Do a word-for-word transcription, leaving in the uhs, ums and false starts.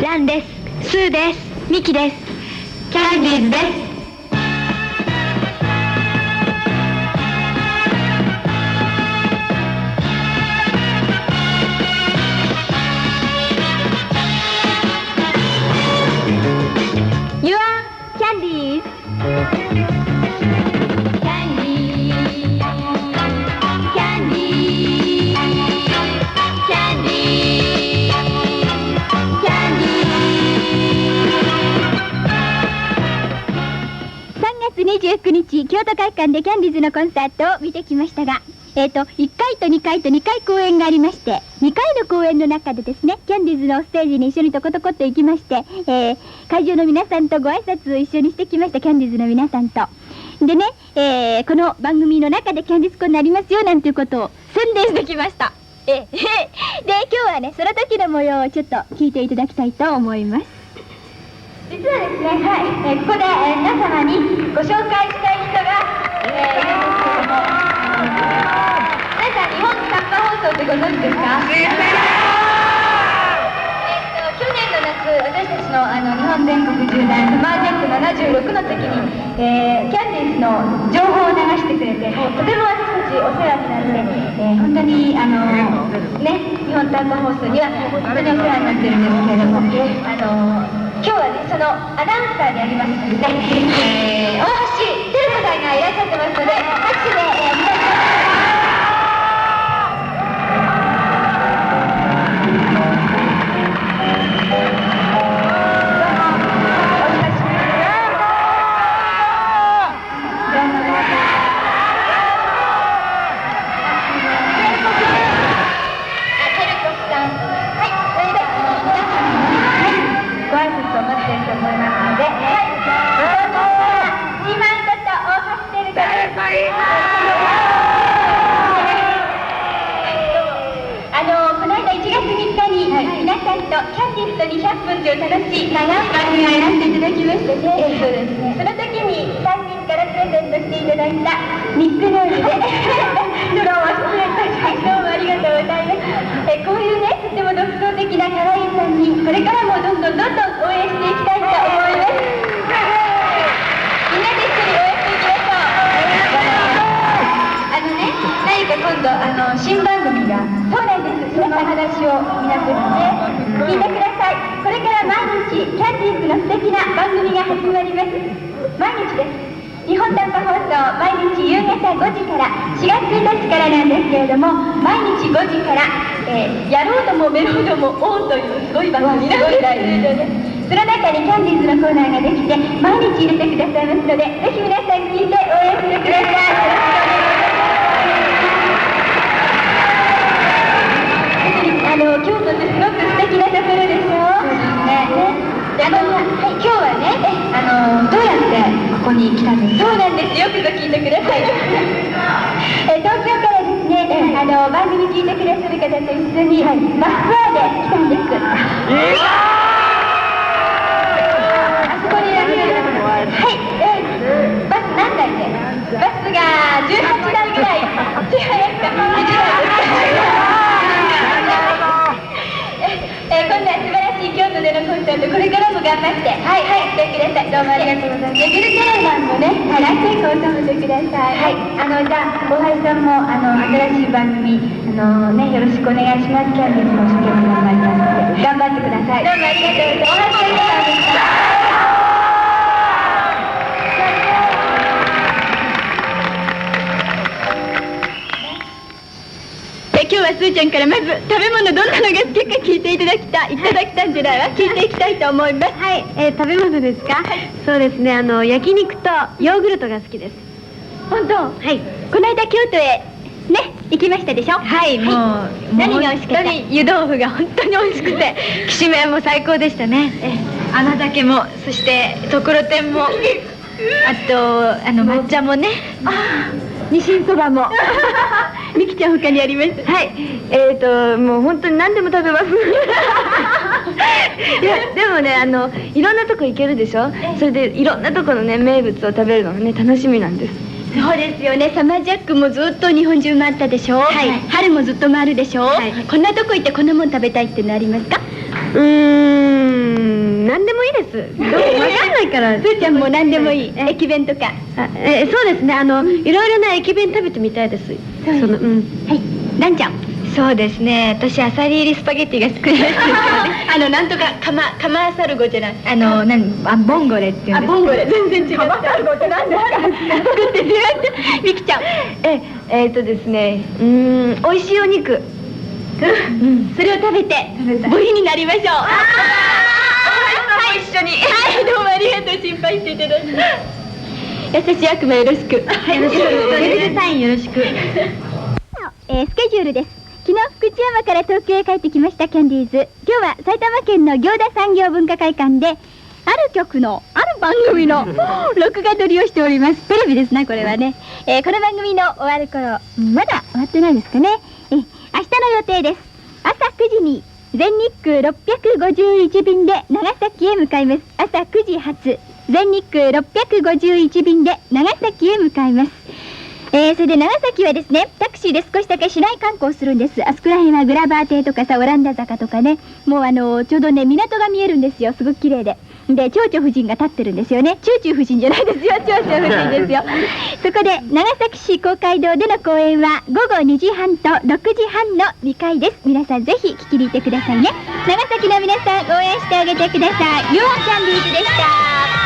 ランです。スーです。ミキです。キャンディーズです。You are candies. Candy, candy, candy, candy. さんがつにじゅうくにち、京都会館でキャンディーズのコンサートを見てきましたが、えっと、いっかいとにかいとにかい公演がありまして、にかいの公演の中でですね、キャンディーズのステージに一緒にトコトコっと行きまして、えー、会場の皆さんとご挨拶を一緒にしてきました、キャンディーズの皆さんと。でね、えー、この番組の中でキャンディーズコになりますよなんていうことを宣伝してきました。ええ、で、今日はね、その時の模様をちょっと聞いていただきたいと思います。実はですね、はい、えー、ここで、えー、皆様にご紹介したい人が、えー、いるんですけれども、皆さん、日本短波放送ってご存知ですか？えーと、去年の夏、私たちの、あの日本全国縦断サマージェットななじゅうろくの時に、えー、キャンディーズの情報を流してくれて、とても私たちお世話になって、えー、本当にあのね、日本短波放送には本当にお世話になってるんですけれども、あの今日はね、そのアナウンサーでありますですね、えー、大橋照子さんがいらっしゃってますので、拍手で、えー、お迎えください。キャンディーズとにひゃっぷんという楽しい長い番組をやらせていただきましてね、そうですね、その時にさんにんからプレゼントしていただいたニックネームでどうも失礼いたしました。どうもありがとうございます。えこういうね、とても独創的な可愛いさんにこれからもどんどんどんどん応援していきたいと思います。みんなで一緒に応援していきましょう。あのね、何か今度あの新番組が、そうなんです、その話を皆さんにね聞いてください。これから毎日キャンディーズの素敵な番組が始まります。毎日です。日本短波放送、毎日夕方ごじから、しがつついたちからなんですけれども、毎日ごじから、えー、やろうともメロードもオンというすごい番組なんですけれどね、その中にキャンディーズのコーナーができて、毎日入れてくださいますので、ぜひ皆さん聞いて応援してください。あの京都ってすごく素敵なところでしょ。ね、あの、はい、今日はね、あのどうやってここに来たんですか？そうなんです。よくぞ聞いてください。え東京からですね、あの番組聞いてくださる方と一緒に、はい、バスツアーで来たんです。えー、あそこにいらっしゃる方、はい、えー、バス何台で？バスがじゅうはちだいぐらい。違いますか？いちだいですか？えー、今度は素晴らしい京都でのコンサート、これからも頑張って、はい、はい、来てください。どうもありがとうございます。レギュルテレマンもね、はい、来世コンサートしてください。はい、あの、じゃあ、大橋さんも、あの、新しい番組、あのね、よろしくお願いします。キャンディーズの一生懸命頑張りますので、頑張ってください。どうもありがとうございます。大橋さんでした。今日はすーちゃんからまず食べ物どんなのが好きか聞いていただきたいいただきたんじゃないわ。聞いていきたいと思います。 はい、えー、食べ物ですか？はい、そうですね、あの焼肉とヨーグルトが好きです。 本当？はい。この間京都へね行きましたでしょ？ はい、もう、はい、 何が美味しかった？ 湯豆腐が本当に美味しくて、きしめんも最高でしたね。え甘酒も、そしてところてんも、あとあの抹茶もね。 あニシンそばも。みきちゃん他にあります？ はい、えーともう本当に何でも食べます。いやでもね、あのいろんなとこ行けるでしょ。それでいろんなとこのね名物を食べるのがね楽しみなんです。 そうですよね。サマージャックもずっと日本中回ったでしょ。はい、春もずっと回るでしょ。はい、こんなとこ行ってこんなもん食べたいってのありますか？ うーんどうわかんないから。 すーちゃんも何でもいい。駅弁とか。 あ、え、そうですね。あのいろいろな駅弁食べてみたいです。その、うん。 はい。ランちゃん。 そうですね。私アサリ入りスパゲッティが好きです。 あのなんとかカマカマサルゴじゃない。 あのなんあボンゴレっていうんです。 あボンゴレ全然違う。カマサルゴって何ですか。作って違う。みきちゃん。 ええっとですね。うん、美味しいお肉。 うん。それを食べて部員になりましょう。ああ。一緒に。 はい、どうもありがとう、心配していただいて。優しい悪魔よろしく。はい、よろしく。 レベルサインよろしく。 えー、スケジュールです。昨日福知山から東京へ帰ってきましたキャンディーズ。今日は埼玉県の行田産業文化会館である曲のある番組の録画撮りをしております。テレビですね、これはね。えー、この番組の終わる頃、まだ終わってないですかね。えー、明日の予定です。朝くじに全日空ろっぴゃくごじゅういち便で長崎へ向かいます。朝くじ発全日空ろっぴゃくごじゅういち便で長崎へ向かいます。えー、それで長崎はですね、タクシーで少しだけ市内観光するんです。あそこら辺はグラバー邸とかさ、オランダ坂とかね、もうあのちょうどね港が見えるんですよ。すごく綺麗で、で蝶々夫人が立ってるんですよね。チューチュー夫人じゃないですよ、蝶々夫人ですよ。そこで長崎市公会堂での公演はごごにじはんとろくじはんのにかいです。皆さんぜひ聞きに行ってくださいね。長崎の皆さん応援してあげてください。ヨアキャンディーズでした。